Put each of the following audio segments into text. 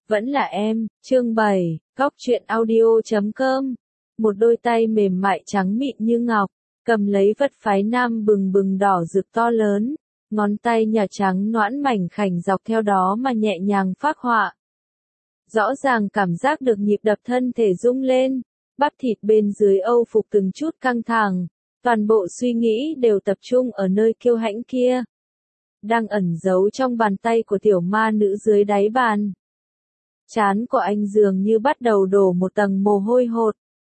Vẫn là em, chương 7, Góc truyện audio.com. Một đôi tay mềm mại trắng mịn như ngọc, cầm lấy vật phái nam bừng bừng đỏ rực to lớn, ngón tay nhỏ trắng nõn mảnh khảnh dọc theo đó mà nhẹ nhàng phác họa. Rõ ràng cảm giác được nhịp đập thân thể rung lên, bắp thịt bên dưới âu phục từng chút căng thẳng, toàn bộ suy nghĩ đều tập trung ở nơi kiêu hãnh kia, đang ẩn giấu trong bàn tay của tiểu ma nữ dưới đáy bàn. Trán của anh dường như bắt đầu đổ một tầng mồ hôi hột.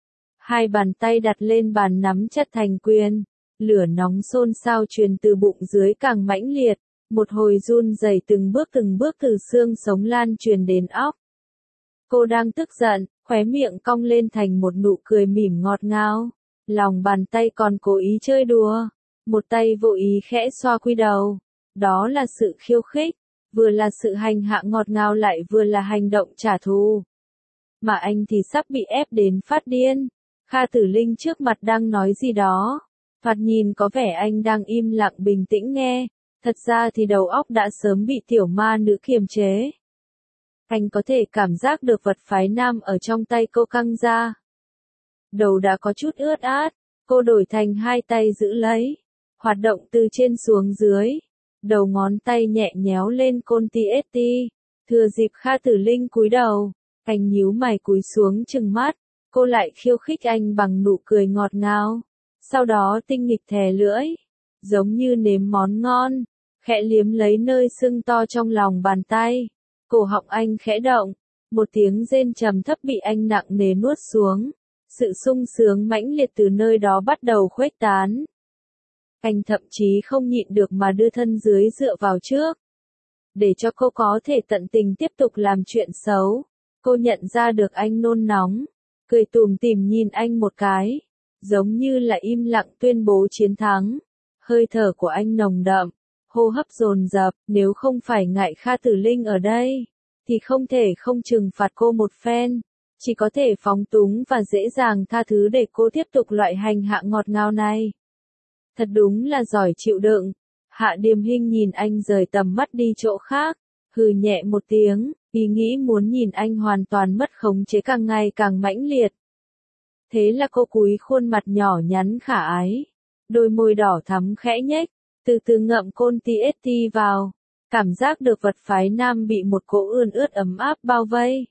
Hai bàn tay đặt lên bàn nắm chặt thành quyền, lửa nóng xôn xao truyền từ bụng dưới càng mãnh liệt, một hồi run rẩy từng bước từ xương sống lan truyền đến óc. Cô đang tức giận, khóe miệng cong lên thành một nụ cười mỉm ngọt ngào, lòng bàn tay còn cố ý chơi đùa, một tay vô ý khẽ xoa quy đầu. Đó là sự khiêu khích, vừa là sự hành hạ ngọt ngào lại vừa là hành động trả thù. Mà anh thì sắp bị ép đến phát điên. Kha Tử Linh trước mặt đang nói gì đó, thoạt nhìn có vẻ anh đang im lặng bình tĩnh nghe, thật ra thì đầu óc đã sớm bị tiểu ma nữ kiềm chế. Anh có thể cảm giác được vật phái nam ở trong tay cô căng ra. Đầu đã có chút ướt át, cô đổi thành hai tay giữ lấy, hoạt động từ trên xuống dưới. Đầu ngón tay nhẹ nhéo lên côn TST, thừa dịp Kha Tử Linh cúi đầu, anh nhíu mày cúi xuống trừng mắt, cô lại khiêu khích anh bằng nụ cười ngọt ngào, sau đó tinh nghịch thè lưỡi, giống như nếm món ngon, khẽ liếm lấy nơi sưng to trong lòng bàn tay, cổ họng anh khẽ động, một tiếng rên trầm thấp bị anh nặng nề nuốt xuống, sự sung sướng mãnh liệt từ nơi đó bắt đầu khuếch tán. Anh thậm chí không nhịn được mà đưa thân dưới dựa vào trước. Để cho cô có thể tận tình tiếp tục làm chuyện xấu. Cô nhận ra được anh nôn nóng. Cười tủm tỉm nhìn anh một cái. Giống như là im lặng tuyên bố chiến thắng. Hơi thở của anh nồng đậm. Hô hấp dồn dập. Nếu không phải ngại Kha Tử Linh ở đây. Thì không thể không trừng phạt cô một phen. Chỉ có thể phóng túng và dễ dàng tha thứ để cô tiếp tục loại hành hạ ngọt ngào này. Thật đúng là giỏi chịu đựng. Hạ Điềm Hinh nhìn anh rời tầm mắt đi chỗ khác, hừ nhẹ một tiếng, ý nghĩ muốn nhìn anh hoàn toàn mất khống chế càng ngày càng mãnh liệt. Thế là cô cúi khuôn mặt nhỏ nhắn khả ái, đôi môi đỏ thắm khẽ nhếch, từ từ ngậm côn TST vào, cảm giác được vật phái nam bị một cỗ ươn ướt ấm áp bao vây.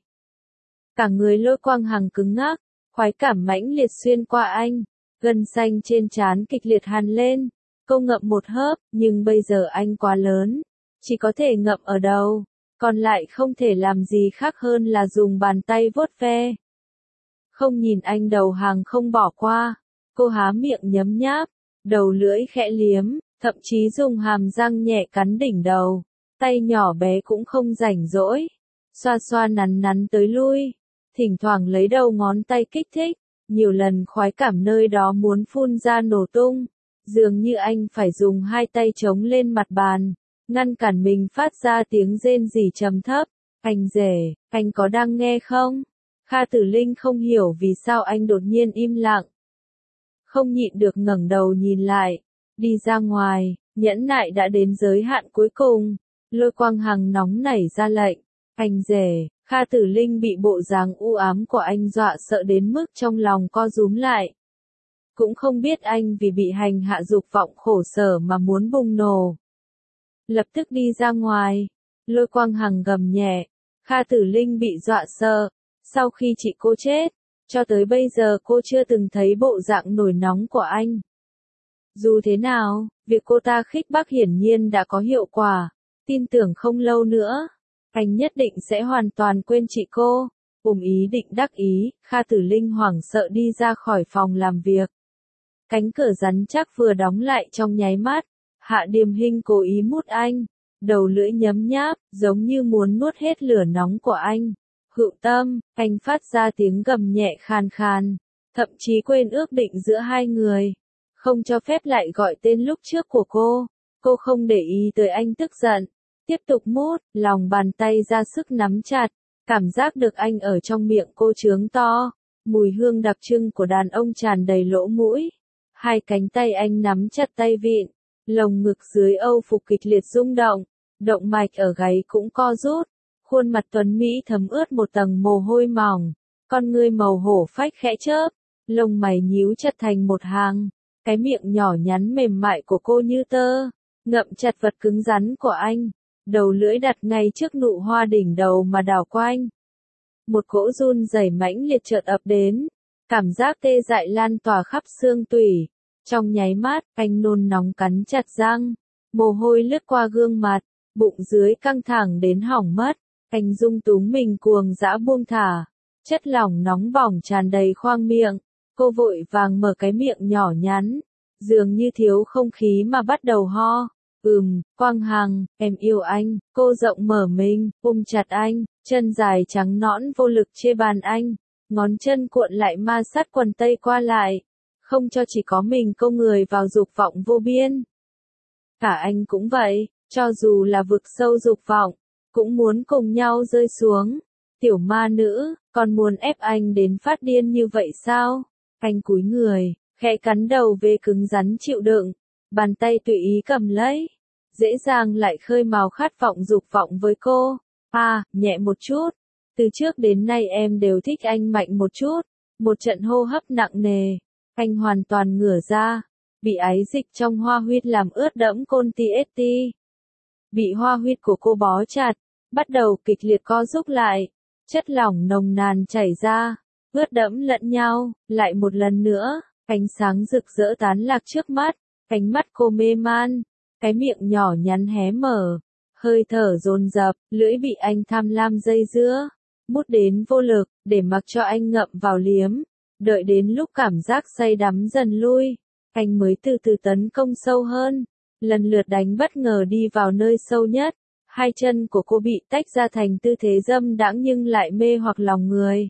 Cả người Lôi Quang Hằng cứng ngắc, khoái cảm mãnh liệt xuyên qua anh. Gân xanh trên trán kịch liệt hằn lên, cô ngậm một hớp, nhưng bây giờ anh quá lớn, chỉ có thể ngậm ở đầu, còn lại không thể làm gì khác hơn là dùng bàn tay vuốt ve. Không nhìn anh đầu hàng không bỏ qua, cô há miệng nhấm nháp, đầu lưỡi khẽ liếm, thậm chí dùng hàm răng nhẹ cắn đỉnh đầu, tay nhỏ bé cũng không rảnh rỗi, xoa xoa nắn nắn tới lui, thỉnh thoảng lấy đầu ngón tay kích thích. Nhiều lần khoái cảm nơi đó muốn phun ra nổ tung, dường như anh phải dùng hai tay chống lên mặt bàn, ngăn cản mình phát ra tiếng rên rỉ trầm thấp. Anh rể, anh có đang nghe không? Kha Tử Linh không hiểu vì sao anh đột nhiên im lặng. Không nhịn được ngẩng đầu nhìn lại, đi ra ngoài, nhẫn nại đã đến giới hạn cuối cùng. Lôi Quang Hằng nóng nảy ra lệnh, anh rể. Kha Tử Linh bị bộ dáng u ám của anh dọa sợ đến mức trong lòng co rúm lại. Cũng không biết anh vì bị hành hạ dục vọng khổ sở mà muốn bùng nổ. Lập tức đi ra ngoài, Lôi Quang Hằng gầm nhẹ, Kha Tử Linh bị dọa sợ, sau khi chị cô chết, cho tới bây giờ cô chưa từng thấy bộ dạng nổi nóng của anh. Dù thế nào, việc cô ta khích bác hiển nhiên đã có hiệu quả, tin tưởng không lâu nữa. Anh nhất định sẽ hoàn toàn quên chị cô. Ý định đắc ý, Kha Tử Linh hoảng sợ đi ra khỏi phòng làm việc. Cánh cửa rắn chắc vừa đóng lại trong nháy mắt. Hạ Điềm Hinh cố ý mút anh. Đầu lưỡi nhấm nháp, giống như muốn nuốt hết lửa nóng của anh. Hữu Tâm, anh phát ra tiếng gầm nhẹ khàn khàn. Thậm chí quên ước định giữa hai người. Không cho phép lại gọi tên lúc trước của cô. Cô không để ý tới anh tức giận. Tiếp tục mút, lòng bàn tay ra sức nắm chặt, cảm giác được anh ở trong miệng cô trướng to, mùi hương đặc trưng của đàn ông tràn đầy lỗ mũi. Hai cánh tay anh nắm chặt tay vịn, lồng ngực dưới âu phục kịch liệt rung động, động mạch ở gáy cũng co rút, Khuôn mặt tuấn Mỹ thấm ướt một tầng mồ hôi mỏng, con ngươi màu hổ phách khẽ chớp, lông mày nhíu chặt thành một hàng, cái miệng nhỏ nhắn mềm mại của cô như tơ, ngậm chặt vật cứng rắn của anh, đầu lưỡi đặt ngay trước nụ hoa đỉnh đầu mà đảo quanh. Một cỗ run rẩy mãnh liệt chợt ập đến, cảm giác tê dại lan tỏa khắp xương tủy. Trong nháy mắt, anh nôn nóng cắn chặt răng, mồ hôi lướt qua gương mặt, bụng dưới căng thẳng đến hỏng mất, anh dung túng mình cuồng dã buông thả, chất lỏng nóng bỏng tràn đầy khoang miệng, cô vội vàng mở cái miệng nhỏ nhắn, dường như thiếu không khí mà bắt đầu ho. Quang Hằng, em yêu anh, cô rộng mở mình, ôm chặt anh, chân dài trắng nõn vô lực chê bàn anh, ngón chân cuộn lại ma sát quần tây qua lại, không cho chỉ có mình cô người vào dục vọng vô biên. Cả anh cũng vậy, cho dù là vực sâu dục vọng, cũng muốn cùng nhau rơi xuống. Tiểu ma nữ, còn muốn ép anh đến phát điên như vậy sao? Anh cúi người, khẽ cắn đầu về cứng rắn chịu đựng, bàn tay tùy ý cầm lấy, dễ dàng lại khơi mào khát vọng dục vọng với cô. Nhẹ một chút, từ trước đến nay em đều thích anh mạnh một chút, một trận hô hấp nặng nề, anh hoàn toàn ngửa ra, bị ái dịch trong hoa huyết làm ướt đẫm côn ti. Bị hoa huyết của cô bó chặt, bắt đầu kịch liệt co rúm lại, chất lỏng nồng nàn chảy ra, ướt đẫm lẫn nhau, lại một lần nữa, ánh sáng rực rỡ tán lạc trước mắt, ánh mắt cô mê man, cái miệng nhỏ nhắn hé mở, hơi thở dồn dập, lưỡi bị anh tham lam dây dưa, mút đến vô lực, để mặc cho anh ngậm vào liếm, đợi đến lúc cảm giác say đắm dần lui, anh mới từ từ tấn công sâu hơn, lần lượt đánh bất ngờ đi vào nơi sâu nhất, hai chân của cô bị tách ra thành tư thế dâm đãng nhưng lại mê hoặc lòng người.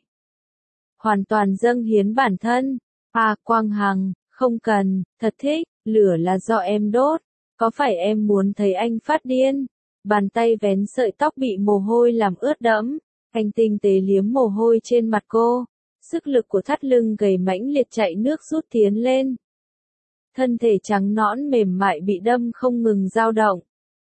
Hoàn toàn dâng hiến bản thân. Quang Hằng, không cần, thật thích, lửa là do em đốt, có phải em muốn thấy anh phát điên? Bàn tay vén sợi tóc bị mồ hôi làm ướt đẫm, anh tinh tế liếm mồ hôi trên mặt cô, sức lực của thắt lưng gầy mãnh liệt chạy nước rút tiến lên. Thân thể trắng nõn mềm mại bị đâm không ngừng dao động.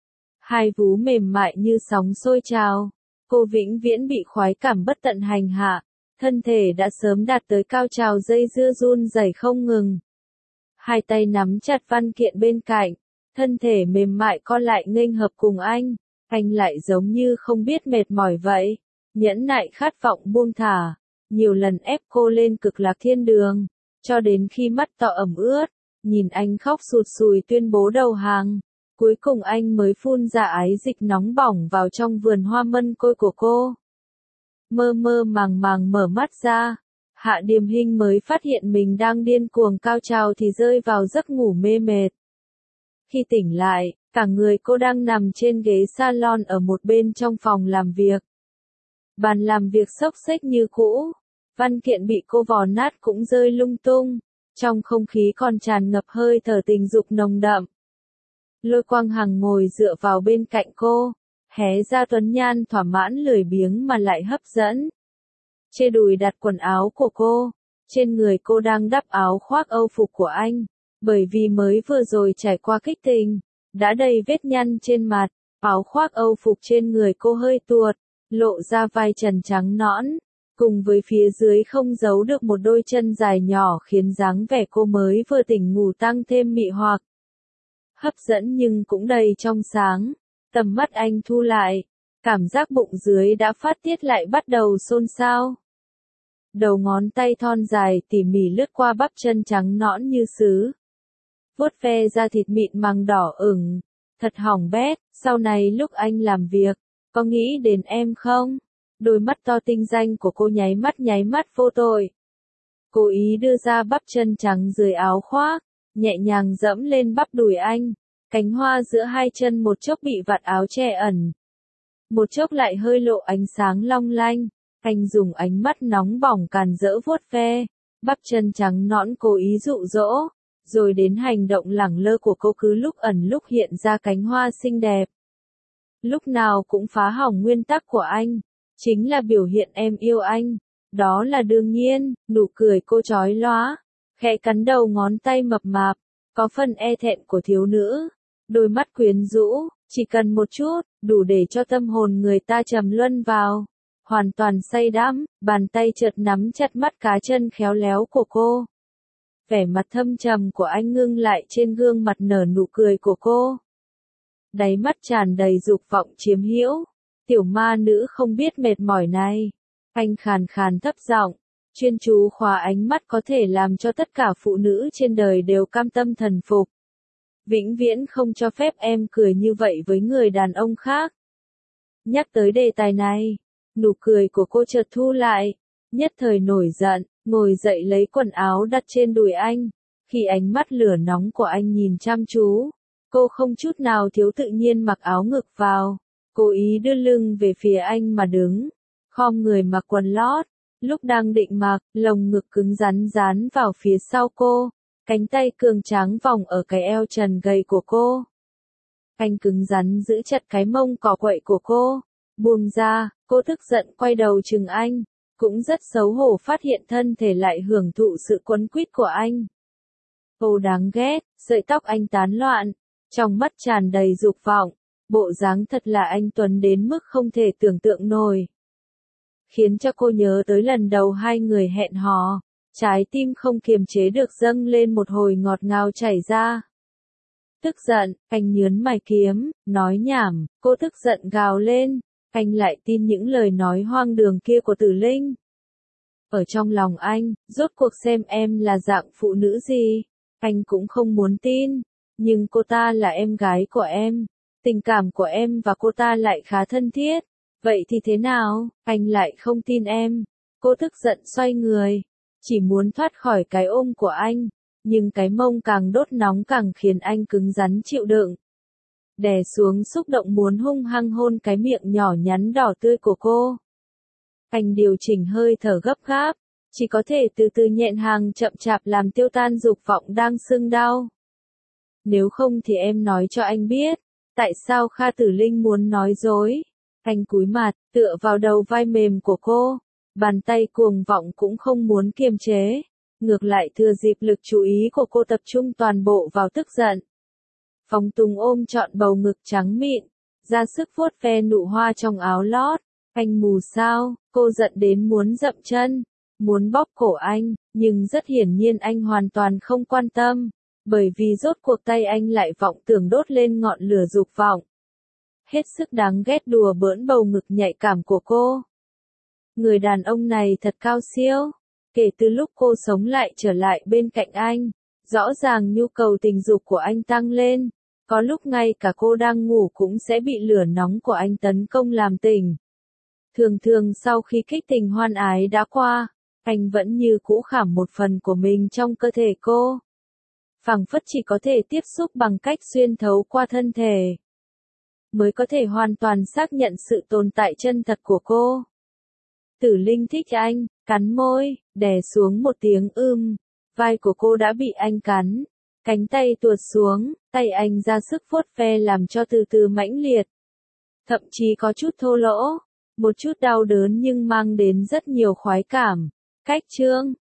Hai vú mềm mại như sóng sôi trào, cô vĩnh viễn bị khoái cảm bất tận hành hạ, thân thể đã sớm đạt tới cao trào dây dưa run rẩy không ngừng. Hai tay nắm chặt văn kiện bên cạnh, thân thể mềm mại co lại nghênh hợp cùng anh lại giống như không biết mệt mỏi vậy, nhẫn nại khát vọng buông thả, nhiều lần ép cô lên cực lạc thiên đường, cho đến khi mắt to ẩm ướt, nhìn anh khóc sụt sùi tuyên bố đầu hàng, cuối cùng anh mới phun ra ái dịch nóng bỏng vào trong vườn hoa mân côi của cô. Mơ mơ màng màng mở mắt ra, Hạ Điềm Hinh mới phát hiện mình đang điên cuồng cao trào thì rơi vào giấc ngủ mê mệt. Khi tỉnh lại, cả người cô đang nằm trên ghế salon ở một bên trong phòng làm việc. Bàn làm việc xốc xếch như cũ, văn kiện bị cô vò nát cũng rơi lung tung, trong không khí còn tràn ngập hơi thở tình dục nồng đậm. Lôi Quang Hằng ngồi dựa vào bên cạnh cô, hé ra tuấn nhan thỏa mãn lười biếng mà lại hấp dẫn. Chê đùi đặt quần áo của cô, trên người cô đang đắp áo khoác âu phục của anh, bởi vì mới vừa rồi trải qua kích tình, đã đầy vết nhăn trên mặt, áo khoác âu phục trên người cô hơi tuột, lộ ra vai trần trắng nõn, cùng với phía dưới không giấu được một đôi chân dài nhỏ khiến dáng vẻ cô mới vừa tỉnh ngủ tăng thêm mị hoặc. Hấp dẫn nhưng cũng đầy trong sáng, tầm mắt anh thu lại, cảm giác bụng dưới đã phát tiết lại bắt đầu xôn xao. Đầu ngón tay thon dài tỉ mỉ lướt qua bắp chân trắng nõn như sứ. Vuốt ve da thịt mịn màng đỏ ửng, thật hỏng bét, sau này lúc anh làm việc, có nghĩ đến em không? Đôi mắt to tinh danh của cô nháy mắt vô tội. Cố ý đưa ra bắp chân trắng dưới áo khoác, nhẹ nhàng dẫm lên bắp đùi anh, cánh hoa giữa hai chân một chốc bị vạt áo che ẩn. Một chốc lại hơi lộ ánh sáng long lanh, anh dùng ánh mắt nóng bỏng càn rỡ vuốt ve, bắp chân trắng nõn cố ý dụ dỗ, rồi đến hành động lẳng lơ của cô cứ lúc ẩn lúc hiện ra cánh hoa xinh đẹp. Lúc nào cũng phá hỏng nguyên tắc của anh, chính là biểu hiện em yêu anh, đó là đương nhiên, nụ cười cô chói lóa, khẽ cắn đầu ngón tay mập mạp, có phần e thẹn của thiếu nữ, đôi mắt quyến rũ, chỉ cần một chút, đủ để cho tâm hồn người ta trầm luân vào. Hoàn toàn say đắm, bàn tay chợt nắm chặt mắt cá chân khéo léo của cô. Vẻ mặt thâm trầm của anh ngưng lại trên gương mặt nở nụ cười của cô. Đáy mắt tràn đầy dục vọng chiếm hữu. Tiểu ma nữ không biết mệt mỏi này. Anh khàn khàn thấp giọng, chuyên chú khóa ánh mắt có thể làm cho tất cả phụ nữ trên đời đều cam tâm thần phục. Vĩnh viễn không cho phép em cười như vậy với người đàn ông khác. Nhắc tới đề tài này, nụ cười của cô chợt thu lại, nhất thời nổi giận, ngồi dậy lấy quần áo đặt trên đùi anh. Khi ánh mắt lửa nóng của anh nhìn chăm chú, cô không chút nào thiếu tự nhiên mặc áo ngực vào, cố ý đưa lưng về phía anh mà đứng, khom người mặc quần lót. Lúc đang định mặc, lồng ngực cứng rắn dán vào phía sau cô, cánh tay cường tráng vòng ở cái eo trần gầy của cô. Anh cứng rắn giữ chặt cái mông cỏ quậy của cô, buông ra, cô tức giận quay đầu chừng anh, cũng rất xấu hổ phát hiện thân thể lại hưởng thụ sự quấn quýt của anh. Ô đáng ghét, sợi tóc anh tán loạn, trong mắt tràn đầy dục vọng, bộ dáng thật là anh tuấn đến mức không thể tưởng tượng nổi. Khiến cho cô nhớ tới lần đầu hai người hẹn hò, trái tim không kiềm chế được dâng lên một hồi ngọt ngào chảy ra. Tức giận, anh nhướn mày kiếm, nói nhảm, cô tức giận gào lên, anh lại tin những lời nói hoang đường kia của Tử Linh. Ở trong lòng anh, rốt cuộc xem em là dạng phụ nữ gì, anh cũng không muốn tin, nhưng cô ta là em gái của em, tình cảm của em và cô ta lại khá thân thiết. Vậy thì thế nào, anh lại không tin em. Cô tức giận xoay người, chỉ muốn thoát khỏi cái ôm của anh, nhưng cái mông càng đốt nóng càng khiến anh cứng rắn chịu đựng. Đè xuống xúc động muốn hung hăng hôn cái miệng nhỏ nhắn đỏ tươi của cô. Anh điều chỉnh hơi thở gấp gáp, chỉ có thể từ từ nhẹn hàng chậm chạp làm tiêu tan dục vọng đang sưng đau. Nếu không thì em nói cho anh biết, tại sao Kha Tử Linh muốn nói dối. Anh cúi mặt, tựa vào đầu vai mềm của cô, bàn tay cuồng vọng cũng không muốn kiềm chế, ngược lại thừa dịp lực chú ý của cô tập trung toàn bộ vào tức giận. Phóng túng ôm trọn bầu ngực trắng mịn, ra sức vuốt ve nụ hoa trong áo lót. Anh mù sao, cô giận đến muốn dậm chân, muốn bóp cổ anh, nhưng rất hiển nhiên anh hoàn toàn không quan tâm, bởi vì rốt cuộc tay anh lại vọng tưởng đốt lên ngọn lửa dục vọng. Hết sức đáng ghét đùa bỡn bầu ngực nhạy cảm của cô. Người đàn ông này thật cao siêu. Kể từ lúc cô sống lại trở lại bên cạnh anh, rõ ràng nhu cầu tình dục của anh tăng lên. Có lúc ngay cả cô đang ngủ cũng sẽ bị lửa nóng của anh tấn công làm tỉnh. Thường thường sau khi kích tình hoan ái đã qua, anh vẫn như cũ khảm một phần của mình trong cơ thể cô. Phảng phất chỉ có thể tiếp xúc bằng cách xuyên thấu qua thân thể, mới có thể hoàn toàn xác nhận sự tồn tại chân thật của cô. Tử Linh thích anh, cắn môi, đè xuống một tiếng vai của cô đã bị anh cắn, cánh tay tuột xuống, tay anh ra sức vuốt ve làm cho từ từ mãnh liệt. Thậm chí có chút thô lỗ, một chút đau đớn nhưng mang đến rất nhiều khoái cảm. Cách chương